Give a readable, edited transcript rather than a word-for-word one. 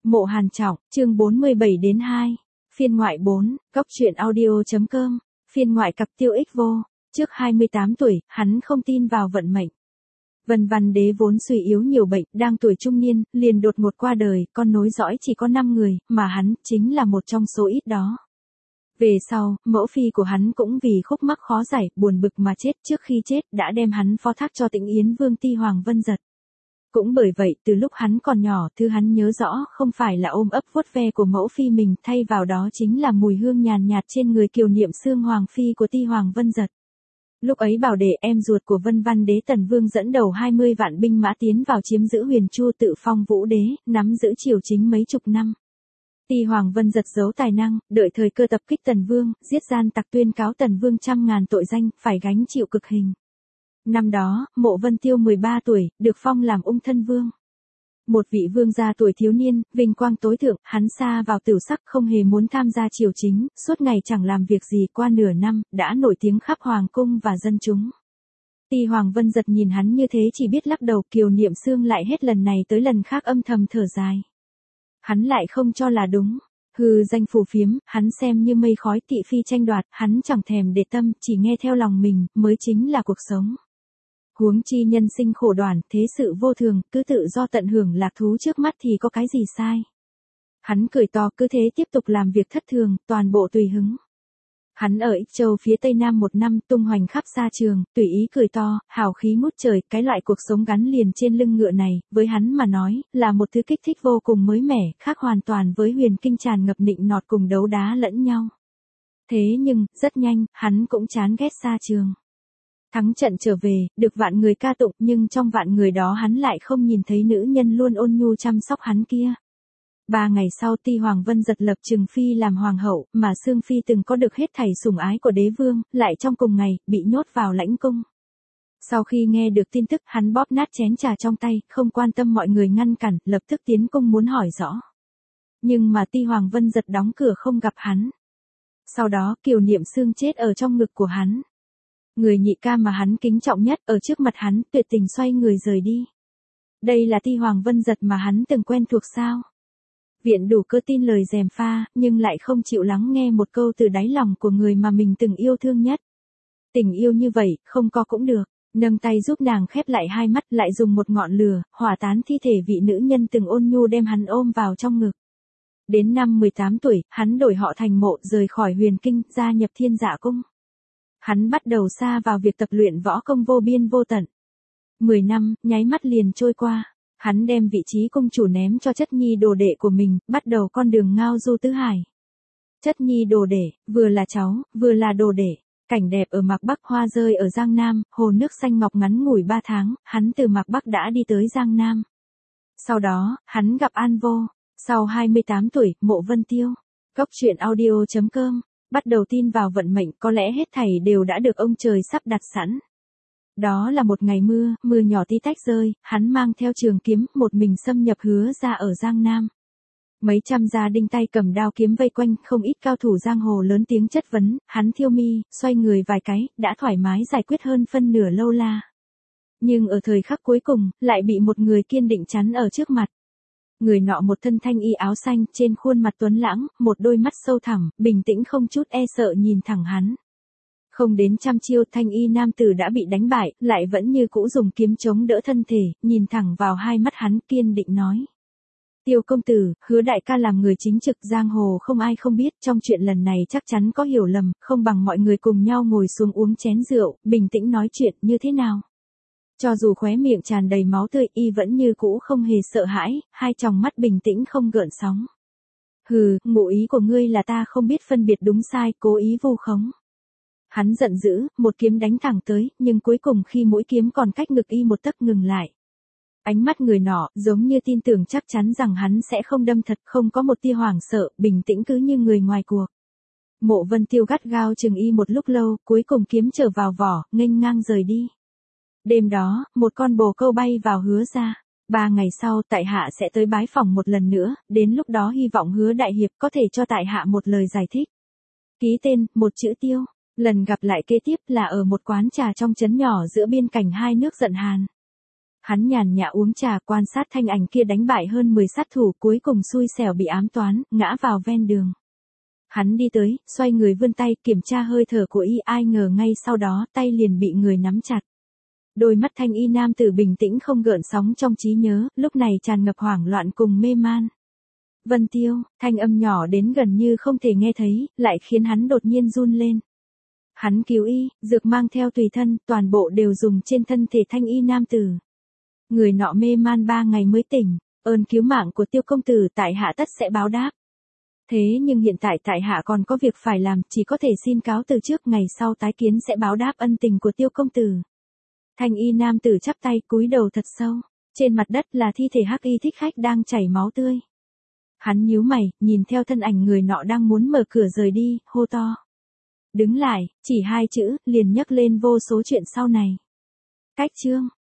Mộ Hàn Trọng, chương 47-2. Phiên ngoại 4, góc truyện audio.com. Phiên ngoại cặp Tiêu Ích Vô. Trước 28 tuổi, hắn không tin vào vận mệnh. Vân Văn Đế vốn suy yếu nhiều bệnh, đang tuổi trung niên, liền đột ngột qua đời, con nối dõi chỉ có 5 người, mà hắn chính là một trong số ít đó. Về sau, mẫu phi của hắn cũng vì khúc mắc khó giải, buồn bực mà chết, trước khi chết đã đem hắn phó thác cho Tĩnh Yến Vương Ti Hoàng Vân Giật. Cũng bởi vậy, từ lúc hắn còn nhỏ, thứ hắn nhớ rõ không phải là ôm ấp vuốt ve của mẫu phi mình, thay vào đó chính là mùi hương nhàn nhạt trên người kiều niệm xương hoàng phi của Ti Hoàng Vân Giật. Lúc ấy Bảo Đệ, em ruột của Vân Văn Đế Tần Vương, dẫn đầu 20 vạn binh mã tiến vào chiếm giữ Huyền Chu, tự phong Vũ Đế, nắm giữ triều chính mấy chục năm. Ti Hoàng Vân Giật giấu tài năng, đợi thời cơ tập kích Tần Vương, giết gian tặc, tuyên cáo Tần Vương trăm ngàn tội danh, phải gánh chịu cực hình. Năm đó, Mộ Vân Tiêu 13 tuổi, được phong làm ung thân vương. Một vị vương gia tuổi thiếu niên, vinh quang tối thượng, hắn sa vào tửu sắc, không hề muốn tham gia triều chính, suốt ngày chẳng làm việc gì, qua nửa năm, đã nổi tiếng khắp hoàng cung và dân chúng. Ti Hoàng Vân Giật nhìn hắn như thế chỉ biết lắc đầu, kiều niệm xương lại hết lần này tới lần khác âm thầm thở dài. Hắn lại không cho là đúng. Hư danh phù phiếm, hắn xem như mây khói, thị phi tranh đoạt, hắn chẳng thèm để tâm, chỉ nghe theo lòng mình, mới chính là cuộc sống. Huống chi nhân sinh khổ đoản, thế sự vô thường, cứ tự do tận hưởng lạc thú trước mắt thì có cái gì sai. Hắn cười to, cứ thế tiếp tục làm việc thất thường, toàn bộ tùy hứng. Hắn ở Ích Châu phía tây nam một năm, tung hoành khắp xa trường, tùy ý cười to, hào khí ngút trời, cái loại cuộc sống gắn liền trên lưng ngựa này, với hắn mà nói, là một thứ kích thích vô cùng mới mẻ, khác hoàn toàn với huyền kinh tràn ngập nịnh nọt cùng đấu đá lẫn nhau. Thế nhưng, rất nhanh, hắn cũng chán ghét xa trường. Thắng trận trở về, được vạn người ca tụng, nhưng trong vạn người đó hắn lại không nhìn thấy nữ nhân luôn ôn nhu chăm sóc hắn kia. 3 ngày sau, Ti Hoàng Vân Giật lập Trừng Phi làm hoàng hậu, mà Sương Phi từng có được hết thảy sủng ái của đế vương, lại trong cùng ngày, bị nhốt vào lãnh cung. Sau khi nghe được tin tức, hắn bóp nát chén trà trong tay, không quan tâm mọi người ngăn cản, lập tức tiến cung muốn hỏi rõ. Nhưng mà Ti Hoàng Vân Giật đóng cửa không gặp hắn. Sau đó, kiều niệm xương chết ở trong ngực của hắn. Người nhị ca mà hắn kính trọng nhất, ở trước mặt hắn, tuyệt tình xoay người rời đi. Đây là Ti Hoàng Vân Giật mà hắn từng quen thuộc sao? Viện Đủ Cơ tin lời gièm pha, nhưng lại không chịu lắng nghe một câu từ đáy lòng của người mà mình từng yêu thương nhất. Tình yêu như vậy, không có cũng được. Nâng tay giúp nàng khép lại hai mắt, lại dùng một ngọn lửa, hỏa tán thi thể vị nữ nhân từng ôn nhu đem hắn ôm vào trong ngực. Đến năm 18 tuổi, hắn đổi họ thành Mộ, rời khỏi huyền kinh, gia nhập Thiên Dạ Cung. Hắn bắt đầu sa vào việc tập luyện võ công vô biên vô tận. 10 năm, nháy mắt liền trôi qua. Hắn đem vị trí cung chủ ném cho Chất Nhi đồ đệ của mình, bắt đầu con đường ngao du tứ hải. Chất Nhi đồ đệ, vừa là cháu, vừa là đồ đệ. Cảnh đẹp ở Mạc Bắc, hoa rơi ở Giang Nam, hồ nước xanh ngọc, ngắn ngủi 3 tháng, hắn từ Mạc Bắc đã đi tới Giang Nam. Sau đó, hắn gặp An Vô. Sau 28 tuổi, Mộ Vân Tiêu. Góc truyện audio.com. Bắt đầu tin vào vận mệnh, có lẽ hết thảy đều đã được ông trời sắp đặt sẵn. Đó là một ngày mưa, mưa nhỏ tí tách rơi, hắn mang theo trường kiếm, một mình xâm nhập Hứa gia ở Giang Nam. Mấy trăm gia đinh tay cầm đao kiếm vây quanh, không ít cao thủ giang hồ lớn tiếng chất vấn, hắn thiêu mi, xoay người vài cái, đã thoải mái giải quyết hơn phân nửa lâu la. Nhưng ở thời khắc cuối cùng, lại bị một người kiên định chắn ở trước mặt. Người nọ một thân thanh y áo xanh, trên khuôn mặt tuấn lãng, một đôi mắt sâu thẳm, bình tĩnh không chút e sợ nhìn thẳng hắn. Không đến trăm chiêu, thanh y nam tử đã bị đánh bại, lại vẫn như cũ dùng kiếm chống đỡ thân thể, nhìn thẳng vào hai mắt hắn, kiên định nói. Tiêu công tử, Hứa đại ca làm người chính trực, giang hồ không ai không biết, trong chuyện lần này chắc chắn có hiểu lầm, không bằng mọi người cùng nhau ngồi xuống uống chén rượu, bình tĩnh nói chuyện, như thế nào? Cho dù khóe miệng tràn đầy máu tươi, y vẫn như cũ không hề sợ hãi, hai tròng mắt bình tĩnh không gợn sóng. Hừ, ngụ ý của ngươi là ta không biết phân biệt đúng sai, cố ý vu khống. Hắn giận dữ, một kiếm đánh thẳng tới, nhưng cuối cùng khi mũi kiếm còn cách ngực y một tấc ngừng lại. Ánh mắt người nọ, giống như tin tưởng chắc chắn rằng hắn sẽ không đâm thật, không có một tia hoảng sợ, bình tĩnh cứ như người ngoài cuộc. Mộ Vân Tiêu gắt gao chừng y một lúc lâu, cuối cùng kiếm trở vào vỏ, nghênh ngang rời đi. Đêm đó, một con bồ câu bay vào Hứa gia. 3 ngày sau, tại hạ sẽ tới bái phỏng một lần nữa, đến lúc đó hy vọng Hứa đại hiệp có thể cho tại hạ một lời giải thích. Ký tên, một chữ Tiêu. Lần gặp lại kế tiếp là ở một quán trà trong trấn nhỏ giữa biên cảnh hai nước Giận Hàn. Hắn nhàn nhã uống trà quan sát thanh ảnh kia đánh bại hơn 10 sát thủ cuối cùng xui xẻo bị ám toán, ngã vào ven đường. Hắn đi tới, xoay người vươn tay kiểm tra hơi thở của y, ai ngờ ngay sau đó tay liền bị người nắm chặt. Đôi mắt thanh y nam tử bình tĩnh không gợn sóng trong trí nhớ, lúc này tràn ngập hoảng loạn cùng mê man. Vân Tiêu, thanh âm nhỏ đến gần như không thể nghe thấy, lại khiến hắn đột nhiên run lên. Hắn cứu y, dược mang theo tùy thân, toàn bộ đều dùng trên thân thể thanh y nam tử. Người nọ mê man 3 ngày mới tỉnh, ơn cứu mạng của Tiêu công tử tại hạ tất sẽ báo đáp. Thế nhưng hiện tại tại hạ còn có việc phải làm, chỉ có thể xin cáo từ trước, ngày sau tái kiến sẽ báo đáp ân tình của Tiêu công tử. Thanh y nam tử chắp tay cúi đầu thật sâu, trên mặt đất là thi thể hắc y thích khách đang chảy máu tươi. Hắn nhíu mày, nhìn theo thân ảnh người nọ đang muốn mở cửa rời đi, hô to. Đứng lại, chỉ 2 chữ, liền nhắc lên vô số chuyện sau này. Cách chương.